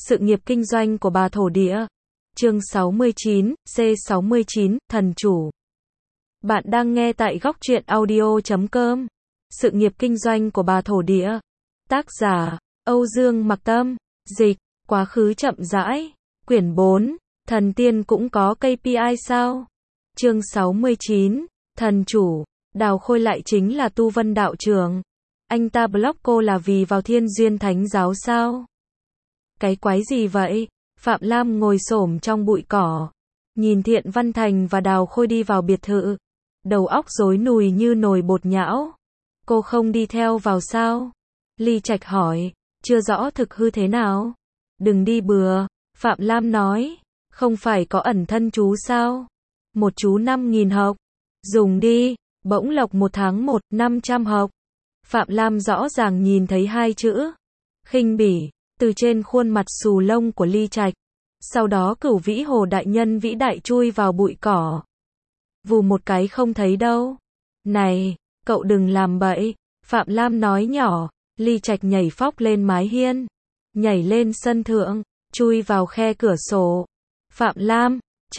Sự nghiệp kinh doanh của bà thổ địa. Chương 69, C69, Thần chủ. Bạn đang nghe tại góc truyện audio.com. Sự nghiệp kinh doanh của bà thổ địa. Tác giả, Âu Dương Mặc Tâm. Dịch, quá khứ chậm rãi. Quyển 4, thần tiên cũng có KPI sao? Chương 69, thần chủ. Đào Khôi lại chính là Tu Vân đạo trưởng. Anh ta block cô là vì vào Thiên Duyên Thánh giáo sao? Cái quái gì vậy? Phạm Lam ngồi xổm trong bụi cỏ, nhìn Thiện Văn Thành và Đào Khôi đi vào biệt thự, đầu óc rối nùi như nồi bột nhão. Cô không đi theo vào sao? Ly Trạch hỏi, chưa rõ thực hư thế nào. Đừng đi bừa, Phạm Lam nói, không phải có ẩn thân chú sao? Một chú 5.000 học. Dùng đi, bỗng lộc 1 tháng 1, 500 học. Phạm Lam rõ ràng nhìn thấy hai chữ khinh bỉ từ trên khuôn mặt xù lông của Ly Trạch. Sau đó Cửu Vĩ Hồ đại nhân vĩ đại chui vào bụi cỏ. Vù một cái không thấy đâu. Này, cậu đừng làm bậy, Phạm Lam nói nhỏ. Ly Trạch nhảy phóc lên mái hiên, nhảy lên sân thượng, chui vào khe cửa sổ. Phạm Lam,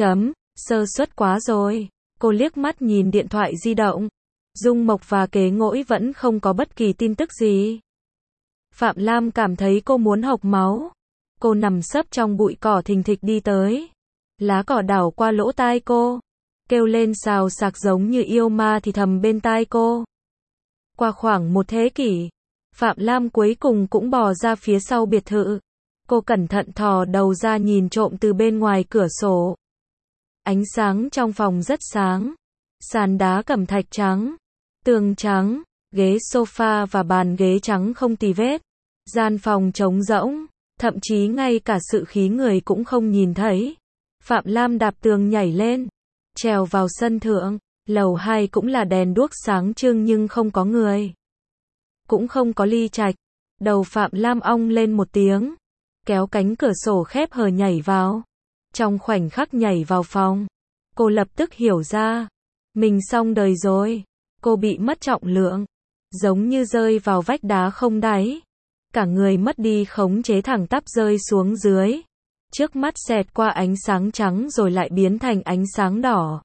sơ suất quá rồi. Cô liếc mắt nhìn điện thoại di động. Dung Mộc và Kế Ngỗi vẫn không có bất kỳ tin tức gì. Phạm Lam cảm thấy cô muốn hộc máu. Cô nằm sấp trong bụi cỏ thình thịch đi tới. Lá cỏ đảo qua lỗ tai cô, kêu lên xào xạc giống như yêu ma thì thầm bên tai cô. Qua khoảng 1 thế kỷ, Phạm Lam cuối cùng cũng bò ra phía sau biệt thự. Cô cẩn thận thò đầu ra nhìn trộm từ bên ngoài cửa sổ. Ánh sáng trong phòng rất sáng. Sàn đá cẩm thạch trắng, tường trắng, ghế sofa và bàn ghế trắng không tì vết. Gian phòng trống rỗng, thậm chí ngay cả sự khí người cũng không nhìn thấy. Phạm Lam đạp tường nhảy lên, trèo vào sân thượng. Lầu 2 cũng là đèn đuốc sáng trưng nhưng không có người. Cũng không có Ly Trạch. Đầu Phạm Lam ong lên một tiếng, kéo cánh cửa sổ khép hờ nhảy vào. Trong khoảnh khắc nhảy vào phòng, cô lập tức hiểu ra, mình xong đời rồi. Cô bị mất trọng lượng, giống như rơi vào vách đá không đáy. Cả người mất đi khống chế thẳng tắp rơi xuống dưới. Trước mắt xẹt qua ánh sáng trắng rồi lại biến thành ánh sáng đỏ.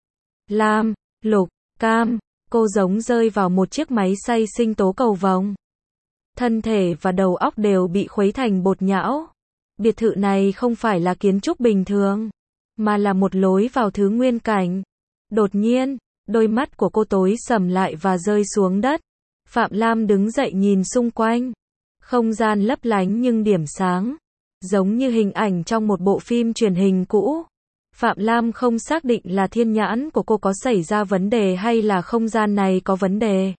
Lam, lục, cam, cô giống rơi vào một chiếc máy xay sinh tố cầu vồng. Thân thể và đầu óc đều bị khuấy thành bột nhão. Biệt thự này không phải là kiến trúc bình thường, mà là một lối vào thứ nguyên cảnh. Đột nhiên, đôi mắt của cô tối sầm lại và rơi xuống đất. Phạm Lam đứng dậy nhìn xung quanh. Không gian lấp lánh nhưng điểm sáng, giống như hình ảnh trong một bộ phim truyền hình cũ. Phạm Lam không xác định là thiên nhãn của cô có xảy ra vấn đề hay là không gian này có vấn đề.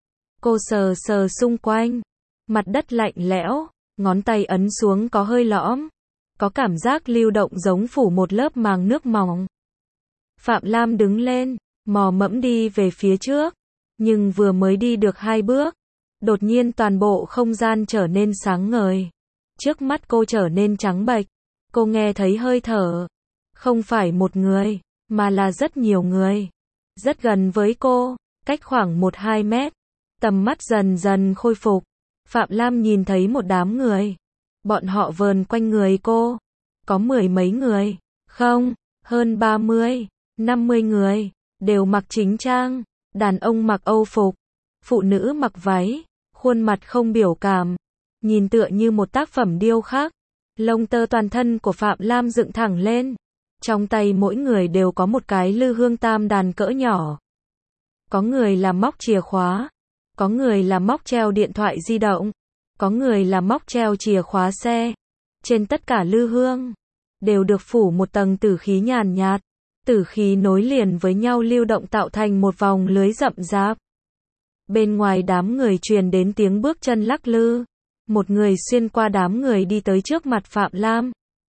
Cô sờ sờ xung quanh, mặt đất lạnh lẽo, ngón tay ấn xuống có hơi lõm, có cảm giác lưu động giống phủ một lớp màng nước mỏng. Phạm Lam đứng lên, mò mẫm đi về phía trước, nhưng vừa mới đi được 2 bước, đột nhiên toàn bộ không gian trở nên sáng ngời. Trước mắt cô trở nên trắng bệch, cô nghe thấy hơi thở. Không phải một người, mà là rất nhiều người. Rất gần với cô, cách khoảng 1-2 mét. Tầm mắt dần dần khôi phục. Phạm Lam nhìn thấy một đám người. Bọn họ vờn quanh người cô. Có 10 mấy người. Không, hơn 30, 50 người. Đều mặc chính trang. Đàn ông mặc Âu phục. Phụ nữ mặc váy. Khuôn mặt không biểu cảm. Nhìn tựa như một tác phẩm điêu khắc. Lông tơ toàn thân của Phạm Lam dựng thẳng lên. Trong tay mỗi người đều có một cái lư hương tam đàn cỡ nhỏ. Có người là móc chìa khóa. Có người là móc treo điện thoại di động. Có người là móc treo chìa khóa xe. Trên tất cả lư hương, đều được phủ một tầng tử khí nhàn nhạt. Tử khí nối liền với nhau lưu động tạo thành một vòng lưới rậm rạp. Bên ngoài đám người truyền đến tiếng bước chân lắc lư. Một người xuyên qua đám người đi tới trước mặt Phạm Lam.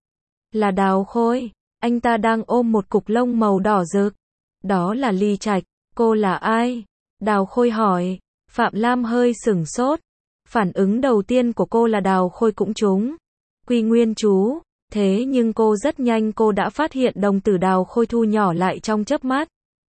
Là Đào Khôi. Anh ta đang ôm một cục lông màu đỏ rực. Đó là Ly Trạch. Cô là ai? Đào Khôi hỏi. Phạm Lam hơi sửng sốt. Phản ứng đầu tiên của cô là Đào Khôi cũng trúng Quy Nguyên chú. Thế nhưng cô rất nhanh cô đã phát hiện đồng tử Đào Khôi thu nhỏ lại trong chớp mắt.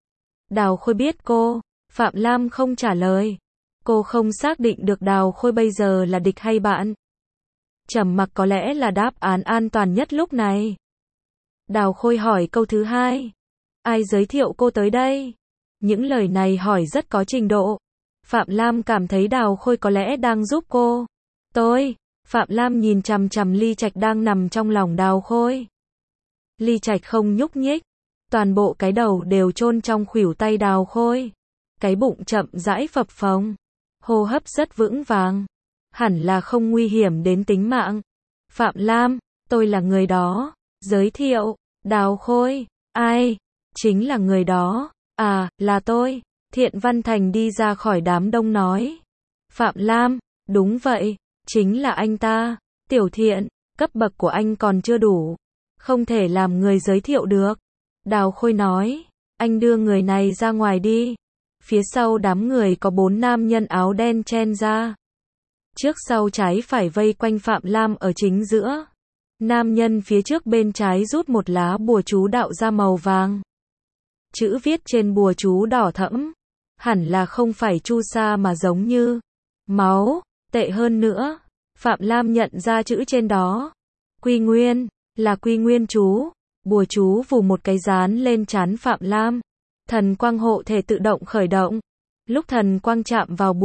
Đào Khôi biết cô. Phạm Lam không trả lời. Cô không xác định được Đào Khôi bây giờ là địch hay bạn. Trầm mặc có lẽ là đáp án an toàn nhất lúc này. Đào Khôi hỏi câu thứ hai. Ai giới thiệu cô tới đây? Những lời này hỏi rất có trình độ. Phạm Lam cảm thấy Đào Khôi có lẽ đang giúp cô. Tôi. Phạm Lam nhìn chằm chằm ly trạch đang nằm trong lòng Đào Khôi. Ly trạch không nhúc nhích. Toàn bộ cái đầu đều chôn trong khuỷu tay Đào Khôi. Cái bụng chậm rãi phập phồng. Hô hấp rất vững vàng. Hẳn là không nguy hiểm đến tính mạng. Phạm Lam, tôi là người đó. Giới thiệu. Đào Khôi. Ai? Chính là người đó. À, là tôi. Thiện Văn Thành đi ra khỏi đám đông nói. Phạm Lam, đúng vậy, chính là anh ta. Tiểu Thiện, cấp bậc của anh còn chưa đủ. Không thể làm người giới thiệu được. Đào Khôi nói. Anh đưa người này ra ngoài đi. Phía sau đám người có 4 nam nhân áo đen chen ra. Trước sau trái phải vây quanh Phạm Lam ở chính giữa. Nam nhân phía trước bên trái rút một lá bùa chú đạo ra màu vàng. Chữ viết trên bùa chú đỏ thẫm. Hẳn là không phải chu sa mà giống như máu, tệ hơn nữa. Phạm Lam nhận ra chữ trên đó. Quy nguyên, là quy nguyên chú. Bùa chú vù một cái dán lên trán Phạm Lam. Thần quang hộ thể tự động khởi động. Lúc thần quang chạm vào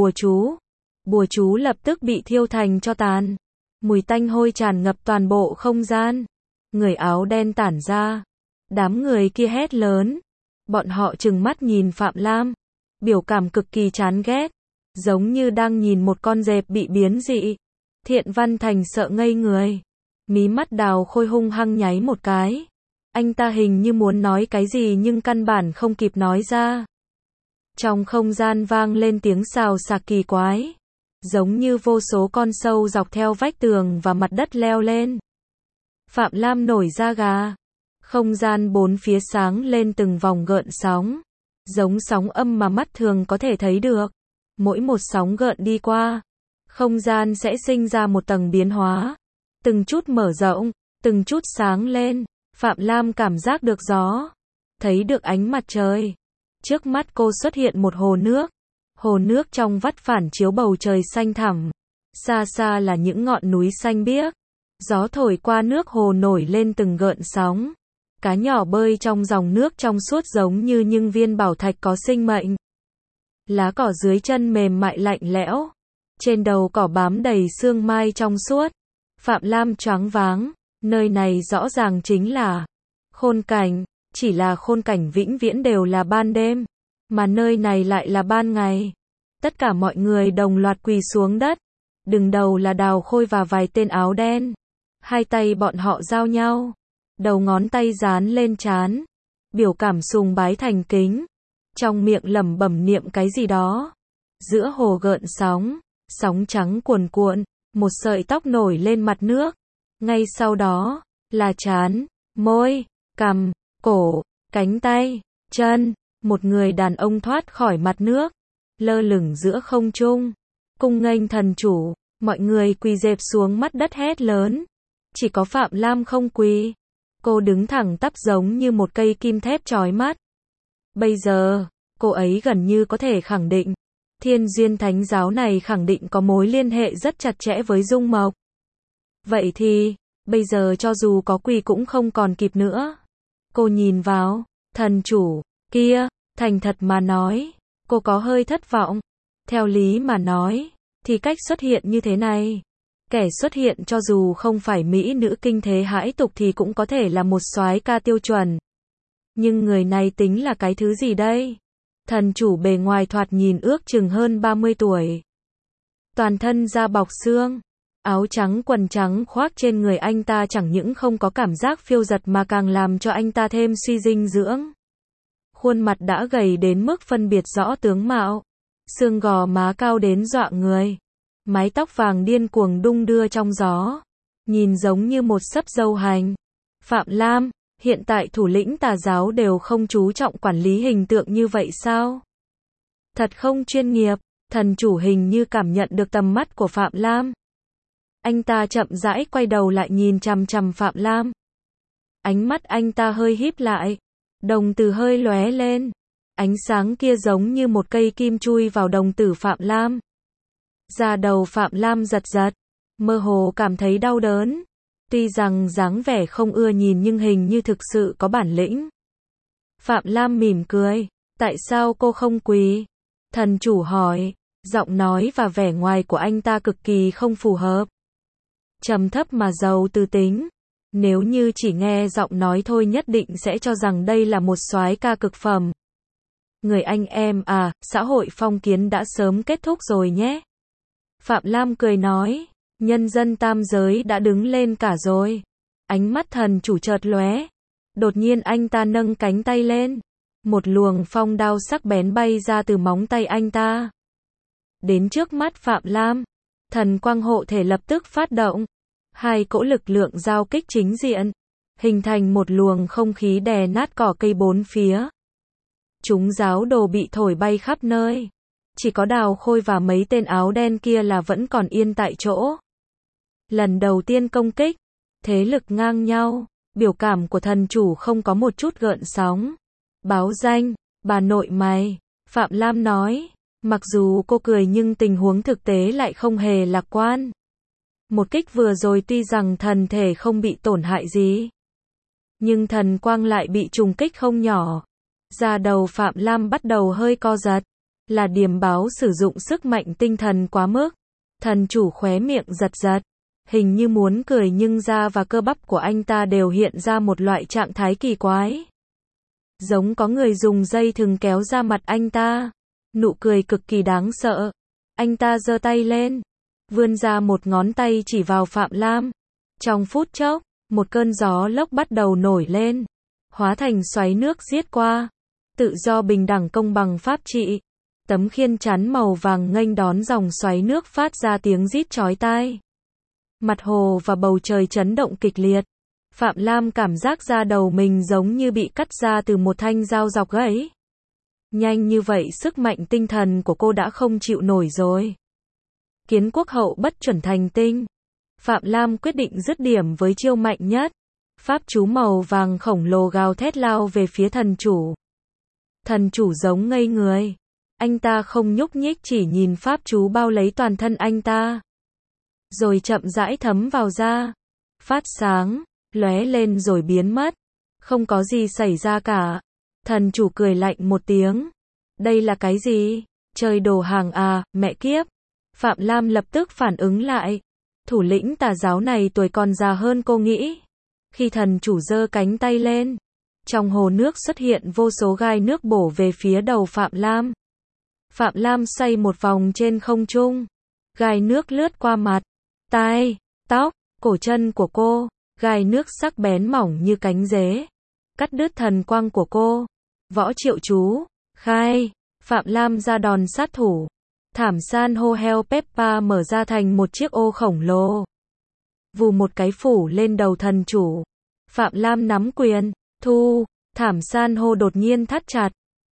bùa chú lập tức bị thiêu thành tro tàn. Mùi tanh hôi tràn ngập toàn bộ không gian. Người áo đen tản ra. Đám người kia hét lớn. Bọn họ trừng mắt nhìn Phạm Lam. Biểu cảm cực kỳ chán ghét. Giống như đang nhìn một con dẹp bị biến dị. Thiện Văn Thành sợ ngây người. Mí mắt Đào Khôi hung hăng nháy một cái. Anh ta hình như muốn nói cái gì nhưng căn bản không kịp nói ra. Trong không gian vang lên tiếng xào xạc kỳ quái. Giống như vô số con sâu dọc theo vách tường và mặt đất leo lên. Phạm Lam nổi da gà. Không gian bốn phía sáng lên từng vòng gợn sóng. Giống sóng âm mà mắt thường có thể thấy được. Mỗi một sóng gợn đi qua, không gian sẽ sinh ra một tầng biến hóa. Từng chút mở rộng, từng chút sáng lên. Phạm Lam cảm giác được gió. Thấy được ánh mặt trời. Trước mắt cô xuất hiện một hồ nước. Hồ nước trong vắt phản chiếu bầu trời xanh thẳm. Xa xa là những ngọn núi xanh biếc. Gió thổi qua nước hồ nổi lên từng gợn sóng. Cá nhỏ bơi trong dòng nước trong suốt giống như những viên bảo thạch có sinh mệnh. Lá cỏ dưới chân mềm mại lạnh lẽo. Trên đầu cỏ bám đầy sương mai trong suốt. Phạm Lam choáng váng. Nơi này rõ ràng chính là khôn cảnh. Chỉ là khôn cảnh vĩnh viễn đều là ban đêm. Mà nơi này lại là ban ngày. Tất cả mọi người đồng loạt quỳ xuống đất. Đứng đầu là Đào Khôi và vài tên áo đen. Hai tay bọn họ giao nhau. Đầu ngón tay dán lên trán. Biểu cảm sùng bái thành kính. Trong miệng lẩm bẩm niệm cái gì đó. Giữa hồ gợn sóng. Sóng trắng cuồn cuộn. Một sợi tóc nổi lên mặt nước. Ngay sau đó là trán, môi, cằm, cổ, cánh tay, chân. Một người đàn ông thoát khỏi mặt nước. Lơ lửng giữa không trung. Cung nghênh thần chủ. Mọi người quỳ dẹp xuống mắt đất hét lớn. Chỉ có Phạm Lam không quỳ. Cô đứng thẳng tắp giống như một cây kim thép chói mắt. Bây giờ, cô ấy gần như có thể khẳng định. Thiên Duyên Thánh Giáo này khẳng định có mối liên hệ rất chặt chẽ với Dung Mộc. Vậy thì, bây giờ cho dù có quỳ cũng không còn kịp nữa. Cô nhìn vào, thần chủ, kia, thành thật mà nói, cô có hơi thất vọng. Theo lý mà nói, thì cách xuất hiện như thế này. Kẻ xuất hiện cho dù không phải mỹ nữ kinh thế hãi tục thì cũng có thể là một soái ca tiêu chuẩn. Nhưng người này tính là cái thứ gì đây? Thần chủ bề ngoài thoạt nhìn ước chừng hơn 30 tuổi. Toàn thân da bọc xương. Áo trắng quần trắng khoác trên người anh ta chẳng những không có cảm giác phiêu dật mà càng làm cho anh ta thêm suy dinh dưỡng. Khuôn mặt đã gầy đến mức phân biệt rõ tướng mạo. Xương gò má cao đến dọa người. Mái tóc vàng điên cuồng đung đưa trong gió. Nhìn giống như một sấp dâu hành. Phạm Lam, hiện tại thủ lĩnh tà giáo đều không chú trọng quản lý hình tượng như vậy sao? Thật không chuyên nghiệp. Thần chủ hình như cảm nhận được tầm mắt của Phạm Lam. Anh ta chậm rãi quay đầu lại nhìn chằm chằm Phạm Lam. Ánh mắt anh ta hơi híp lại. Đồng tử hơi lóe lên. Ánh sáng kia giống như một cây kim chui vào đồng tử Phạm Lam. Da đầu Phạm Lam giật giật. mơ hồ cảm thấy đau đớn. Tuy rằng dáng vẻ không ưa nhìn nhưng hình như thực sự có bản lĩnh. Phạm Lam mỉm cười, tại sao cô không quỳ? Thần chủ hỏi, giọng nói và vẻ ngoài của anh ta cực kỳ không phù hợp. Trầm thấp mà giàu tư tính. Nếu như chỉ nghe giọng nói thôi nhất định sẽ cho rằng đây là một soái ca cực phẩm. Người anh em à, xã hội phong kiến đã sớm kết thúc rồi nhé. Phạm Lam cười nói, nhân dân tam giới đã đứng lên cả rồi. Ánh mắt thần chủ chợt lóe. Đột nhiên anh ta nâng cánh tay lên. Một luồng phong đao sắc bén bay ra từ móng tay anh ta. Đến trước mắt Phạm Lam. Thần quang hộ thể lập tức phát động. Hai cỗ lực lượng giao kích chính diện. Hình thành một luồng không khí đè nát cỏ cây bốn phía. Chúng giáo đồ bị thổi bay khắp nơi. Chỉ có Đào Khôi và mấy tên áo đen kia là vẫn còn yên tại chỗ. Lần đầu tiên công kích. Thế lực ngang nhau. Biểu cảm của thần chủ không có một chút gợn sóng. Báo danh, bà nội mày. Phạm Lam nói. Mặc dù cô cười nhưng tình huống thực tế lại không hề lạc quan. Một kích vừa rồi tuy rằng thần thể không bị tổn hại gì. Nhưng thần quang lại bị trùng kích không nhỏ. Da đầu Phạm Lam bắt đầu hơi co giật. Là điềm báo sử dụng sức mạnh tinh thần quá mức. Thần chủ khóe miệng giật giật. Hình như muốn cười nhưng da và cơ bắp của anh ta đều hiện ra một loại trạng thái kỳ quái. Giống có người dùng dây thừng kéo ra mặt anh ta. Nụ cười cực kỳ đáng sợ. Anh ta giơ tay lên. Vươn ra một ngón tay chỉ vào Phạm Lam. Trong phút chốc, một cơn gió lốc bắt đầu nổi lên. Hóa thành xoáy nước giết qua. Tự do bình đẳng công bằng pháp trị. Tấm khiên chắn màu vàng nghênh đón dòng xoáy nước phát ra tiếng rít chói tai. Mặt hồ và bầu trời chấn động kịch liệt. Phạm Lam cảm giác da đầu mình giống như bị cắt ra từ một thanh dao dọc gãy. Nhanh như vậy sức mạnh tinh thần của cô đã không chịu nổi rồi. Kiến quốc hậu bất chuẩn thành tinh. Phạm Lam quyết định dứt điểm với chiêu mạnh nhất. Pháp chú màu vàng khổng lồ gào thét lao về phía thần chủ. Thần chủ giống ngây người. Anh ta không nhúc nhích chỉ nhìn pháp chú bao lấy toàn thân anh ta. Rồi chậm rãi thấm vào da. Phát sáng, lóe lên rồi biến mất. Không có gì xảy ra cả. Thần chủ cười lạnh một tiếng. Đây là cái gì? Trời đổ hàng à, mẹ kiếp. Phạm Lam lập tức phản ứng lại. Thủ lĩnh tà giáo này tuổi còn già hơn cô nghĩ. Khi thần chủ giơ cánh tay lên. Trong hồ nước xuất hiện vô số gai nước bổ về phía đầu Phạm Lam. Phạm Lam xoay một vòng trên không trung. Gai nước lướt qua mặt, tai, tóc, cổ chân của cô. Gai nước sắc bén mỏng như cánh dế. Cắt đứt thần quang của cô. Võ triệu chú, khai. Phạm Lam ra đòn sát thủ. Thảm san hô heo Peppa mở ra thành một chiếc ô khổng lồ. Vù một cái phủ lên đầu thần chủ. Phạm Lam nắm quyền, thu. Thảm san hô đột nhiên thắt chặt.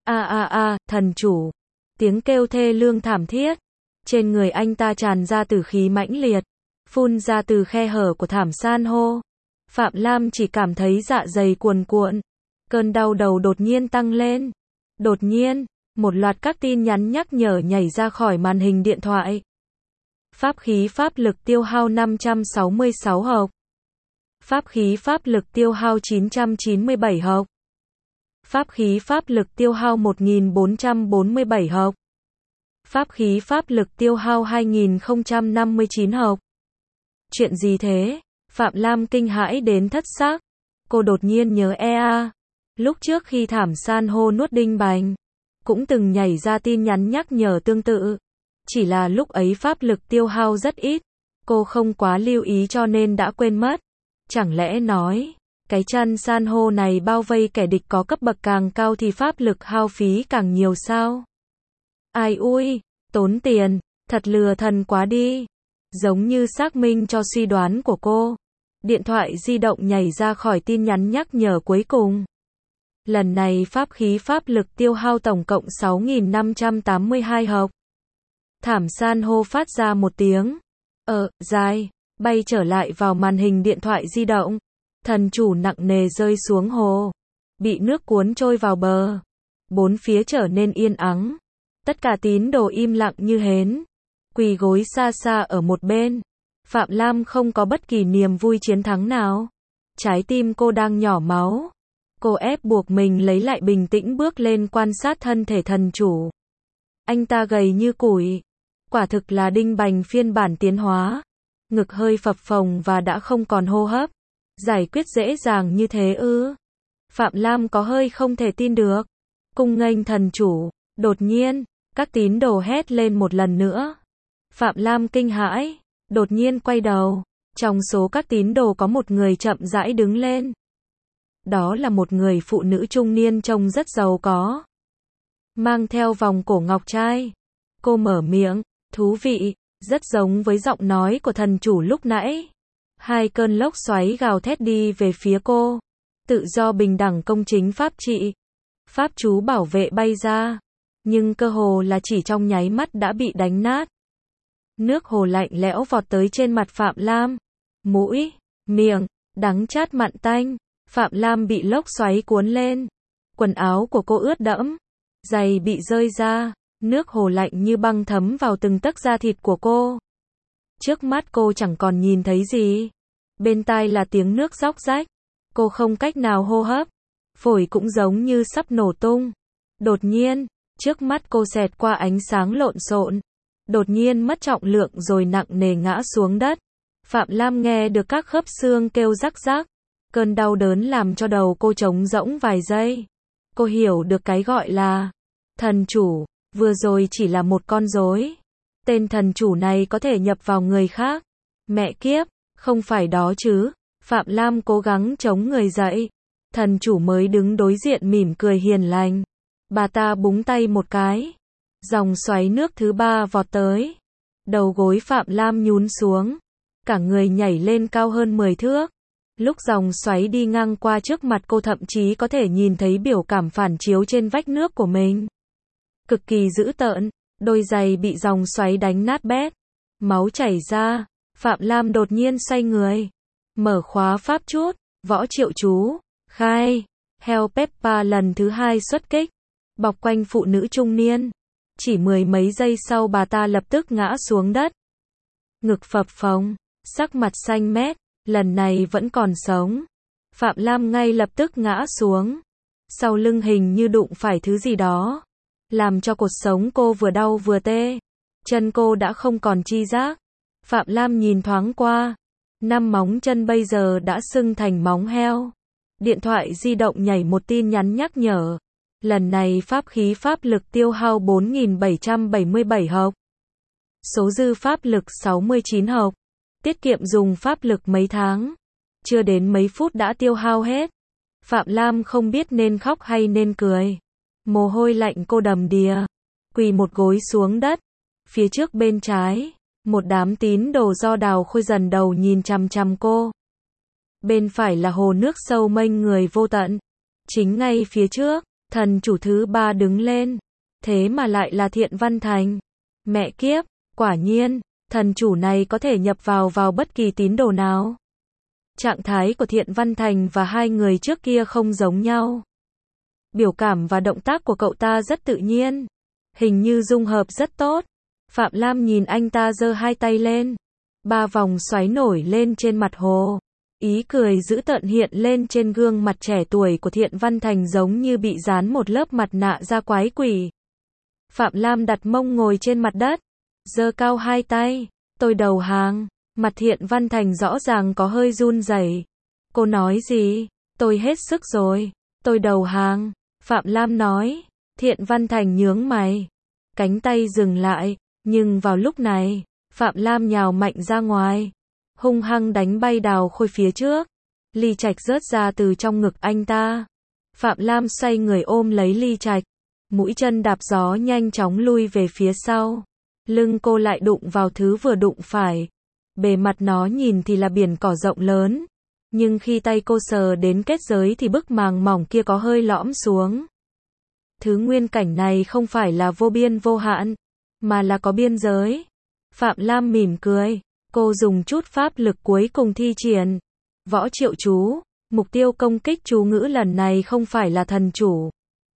Thần chủ. Tiếng kêu thê lương thảm thiết. Trên người anh ta tràn ra tử khí mãnh liệt. Phun ra từ khe hở của thảm san hô. Phạm Lam chỉ cảm thấy dạ dày cuồn cuộn. Cơn đau đầu đột nhiên tăng lên. Đột nhiên, một loạt các tin nhắn nhắc nhở nhảy ra khỏi màn hình điện thoại. Pháp khí pháp lực tiêu hao 566 hộc. Pháp khí pháp lực tiêu hao 997 hộc. Pháp khí pháp lực tiêu hao 1447 hộc. Pháp khí pháp lực tiêu hao 2059 hộc. Chuyện gì thế? Phạm Lam kinh hãi đến thất xác. Cô đột nhiên nhớ EA. Lúc trước khi thảm san hô nuốt đinh bành, cũng từng nhảy ra tin nhắn nhắc nhở tương tự. Chỉ là lúc ấy pháp lực tiêu hao rất ít. Cô không quá lưu ý cho nên đã quên mất. Chẳng lẽ nói, cái chăn san hô này bao vây kẻ địch có cấp bậc càng cao thì pháp lực hao phí càng nhiều sao? Ai ui, tốn tiền, thật lừa thần quá đi. Giống như xác minh cho suy đoán của cô. Điện thoại di động nhảy ra khỏi tin nhắn nhắc nhở cuối cùng. Lần này pháp khí pháp lực tiêu hao tổng cộng 6.582 hộc. Thảm san hô phát ra một tiếng. Dài, bay trở lại vào màn hình điện thoại di động. Thần chủ nặng nề rơi xuống hồ. Bị nước cuốn trôi vào bờ. Bốn phía trở nên yên ắng. Tất cả tín đồ im lặng như hến. Quỳ gối xa xa ở một bên. Phạm Lam không có bất kỳ niềm vui chiến thắng nào. Trái tim cô đang nhỏ máu. Cô ép buộc mình lấy lại bình tĩnh bước lên quan sát thân thể thần chủ. Anh ta gầy như củi. Quả thực là đinh bành phiên bản tiến hóa. Ngực hơi phập phồng và đã không còn hô hấp. Giải quyết dễ dàng như thế ư? Phạm Lam có hơi không thể tin được. Cung nghênh thần chủ. Đột nhiên, các tín đồ hét lên một lần nữa. Phạm Lam kinh hãi, đột nhiên quay đầu. Trong số các tín đồ có một người chậm rãi đứng lên. Đó là một người phụ nữ trung niên trông rất giàu có. Mang theo vòng cổ ngọc trai. Cô mở miệng, thú vị, rất giống với giọng nói của thần chủ lúc nãy. Hai cơn lốc xoáy gào thét đi về phía cô. Tự do bình đẳng công chính pháp trị. Pháp chú bảo vệ bay ra. Nhưng cơ hồ là chỉ trong nháy mắt đã bị đánh nát. Nước hồ lạnh lẽo vọt tới trên mặt Phạm Lam. Mũi, miệng, đắng chát mặn tanh. Phạm Lam bị lốc xoáy cuốn lên. Quần áo của cô ướt đẫm. Giày bị rơi ra. Nước hồ lạnh như băng thấm vào từng tấc da thịt của cô. Trước mắt cô chẳng còn nhìn thấy gì. Bên tai là tiếng nước róc rách. Cô không cách nào hô hấp. Phổi cũng giống như sắp nổ tung. Đột nhiên, trước mắt cô xẹt qua ánh sáng lộn xộn. Đột nhiên mất trọng lượng rồi nặng nề ngã xuống đất. Phạm Lam nghe được các khớp xương kêu rắc rắc. Cơn đau đớn làm cho đầu cô trống rỗng vài giây. Cô hiểu được cái gọi là thần chủ, vừa rồi chỉ là một con rối. Tên thần chủ này có thể nhập vào người khác. Mẹ kiếp, không phải đó chứ. Phạm Lam cố gắng chống người dậy. Thần chủ mới đứng đối diện mỉm cười hiền lành. Bà ta búng tay một cái. Dòng xoáy nước thứ ba vọt tới. Đầu gối Phạm Lam nhún xuống. Cả người nhảy lên cao hơn 10 thước. Lúc dòng xoáy đi ngang qua trước mặt cô thậm chí có thể nhìn thấy biểu cảm phản chiếu trên vách nước của mình. Cực kỳ dữ tợn, đôi giày bị dòng xoáy đánh nát bét. Máu chảy ra, Phạm Lam đột nhiên xoay người. Mở khóa pháp chút, võ triệu chú, khai. Hell Pepper lần thứ hai xuất kích. Bọc quanh phụ nữ trung niên. Chỉ mười mấy giây sau bà ta lập tức ngã xuống đất. Ngực phập phồng, sắc mặt xanh mét, lần này vẫn còn sống. Phạm Lam ngay lập tức ngã xuống. Sau lưng hình như đụng phải thứ gì đó. Làm cho cột sống cô vừa đau vừa tê. Chân cô đã không còn chi giác. Phạm Lam nhìn thoáng qua. 5 móng chân bây giờ đã sưng thành móng heo. Điện thoại di động nhảy một tin nhắn nhắc nhở. Lần này pháp khí pháp lực tiêu hao 4.777 hộc. Số dư pháp lực 69 hộc. Tiết kiệm dùng pháp lực mấy tháng. Chưa đến mấy phút đã tiêu hao hết. Phạm Lam không biết nên khóc hay nên cười. Mồ hôi lạnh cô đầm đìa. Quỳ một gối xuống đất. Phía trước bên trái, một đám tín đồ do Đào Khôi dần đầu nhìn chằm chằm cô. Bên phải là hồ nước sâu mênh người vô tận. Chính ngay phía trước, thần chủ thứ ba đứng lên. Thế mà lại là Thiện Văn Thành. Mẹ kiếp, quả nhiên, thần chủ này có thể nhập vào bất kỳ tín đồ nào. Trạng thái của Thiện Văn Thành và hai người trước kia không giống nhau. Biểu cảm và động tác của cậu ta rất tự nhiên. Hình như dung hợp rất tốt. Phạm Lam nhìn anh ta giơ hai tay lên. 3 vòng xoáy nổi lên trên mặt hồ. Ý cười dữ tợn hiện lên trên gương mặt trẻ tuổi của Thiện Văn Thành giống như bị dán một lớp mặt nạ da quái quỷ. Phạm Lam đặt mông ngồi trên mặt đất. Giơ cao hai tay. Tôi đầu hàng. Mặt Thiện Văn Thành rõ ràng có hơi run rẩy. Cô nói gì? Tôi hết sức rồi. Tôi đầu hàng. Phạm Lam nói. Thiện Văn Thành nhướng mày. Cánh tay dừng lại. Nhưng vào lúc này, Phạm Lam nhào mạnh ra ngoài. Hung hăng đánh bay Đào Khôi phía trước. Ly Trạch rớt ra từ trong ngực anh ta. Phạm Lam xoay người ôm lấy Ly Trạch. Mũi chân đạp gió nhanh chóng lui về phía sau. Lưng cô lại đụng vào thứ vừa đụng phải. Bề mặt nó nhìn thì là biển cỏ rộng lớn. Nhưng khi tay cô sờ đến kết giới thì bức màng mỏng kia có hơi lõm xuống. Thứ nguyên cảnh này không phải là vô biên vô hạn, mà là có biên giới. Phạm Lam mỉm cười. Cô dùng chút pháp lực cuối cùng thi triển. Võ triệu chú. Mục tiêu công kích chú ngữ lần này không phải là thần chủ,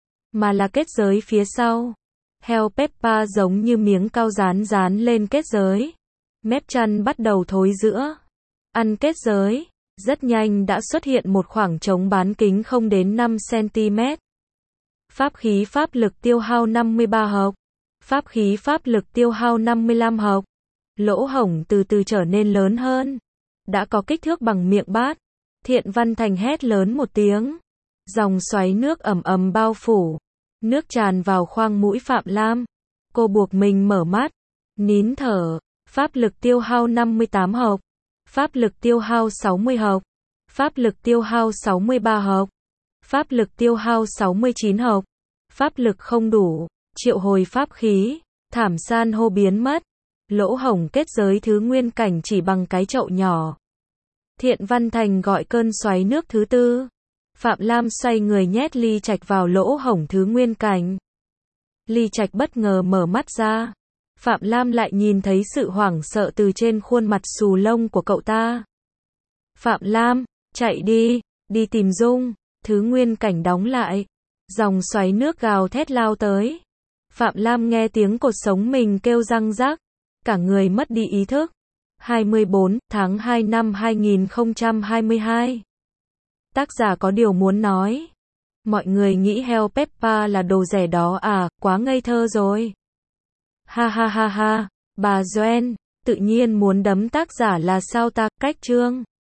mà là kết giới phía sau. Hell Pepper giống như miếng cao dán lên kết giới. Mép chăn bắt đầu thối rữa. Ăn kết giới. Rất nhanh đã xuất hiện một khoảng trống bán kính không đến 5 cm. Pháp khí pháp lực tiêu hao 53 hộc. Pháp khí pháp lực tiêu hao 55 hộc. Lỗ hổng từ từ trở nên lớn hơn. Đã có kích thước bằng miệng bát. Thiện Văn Thành hét lớn một tiếng. Dòng xoáy nước ầm ầm bao phủ. Nước tràn vào khoang mũi Phạm Lam. Cô buộc mình mở mắt. Nín thở. Pháp lực tiêu hao 58 hộc. Pháp lực tiêu hao 60 hộc. Pháp lực tiêu hao 63 hộc. Pháp lực tiêu hao 69 hộc. Pháp lực không đủ. Triệu hồi pháp khí. Thảm san hô biến mất. Lỗ hổng kết giới thứ nguyên cảnh chỉ bằng cái chậu nhỏ. Thiện Văn Thành gọi cơn xoáy nước thứ tư. Phạm Lam xoay người nhét Ly Trạch vào lỗ hổng thứ nguyên cảnh. Ly Trạch bất ngờ mở mắt ra. Phạm Lam lại nhìn thấy sự hoảng sợ từ trên khuôn mặt xù lông của cậu ta. Phạm Lam, chạy đi, đi tìm Dung. Thứ nguyên cảnh đóng lại. Dòng xoáy nước gào thét lao tới. Phạm Lam nghe tiếng cột sống mình kêu răng rắc. Cả người mất đi ý thức. 24 tháng 2 năm 2022. Tác giả có điều muốn nói. Mọi người nghĩ heo Peppa là đồ rẻ đó à, quá ngây thơ rồi. Ha ha ha ha, bà Joen, tự nhiên muốn đấm tác giả là sao ta, cách chương.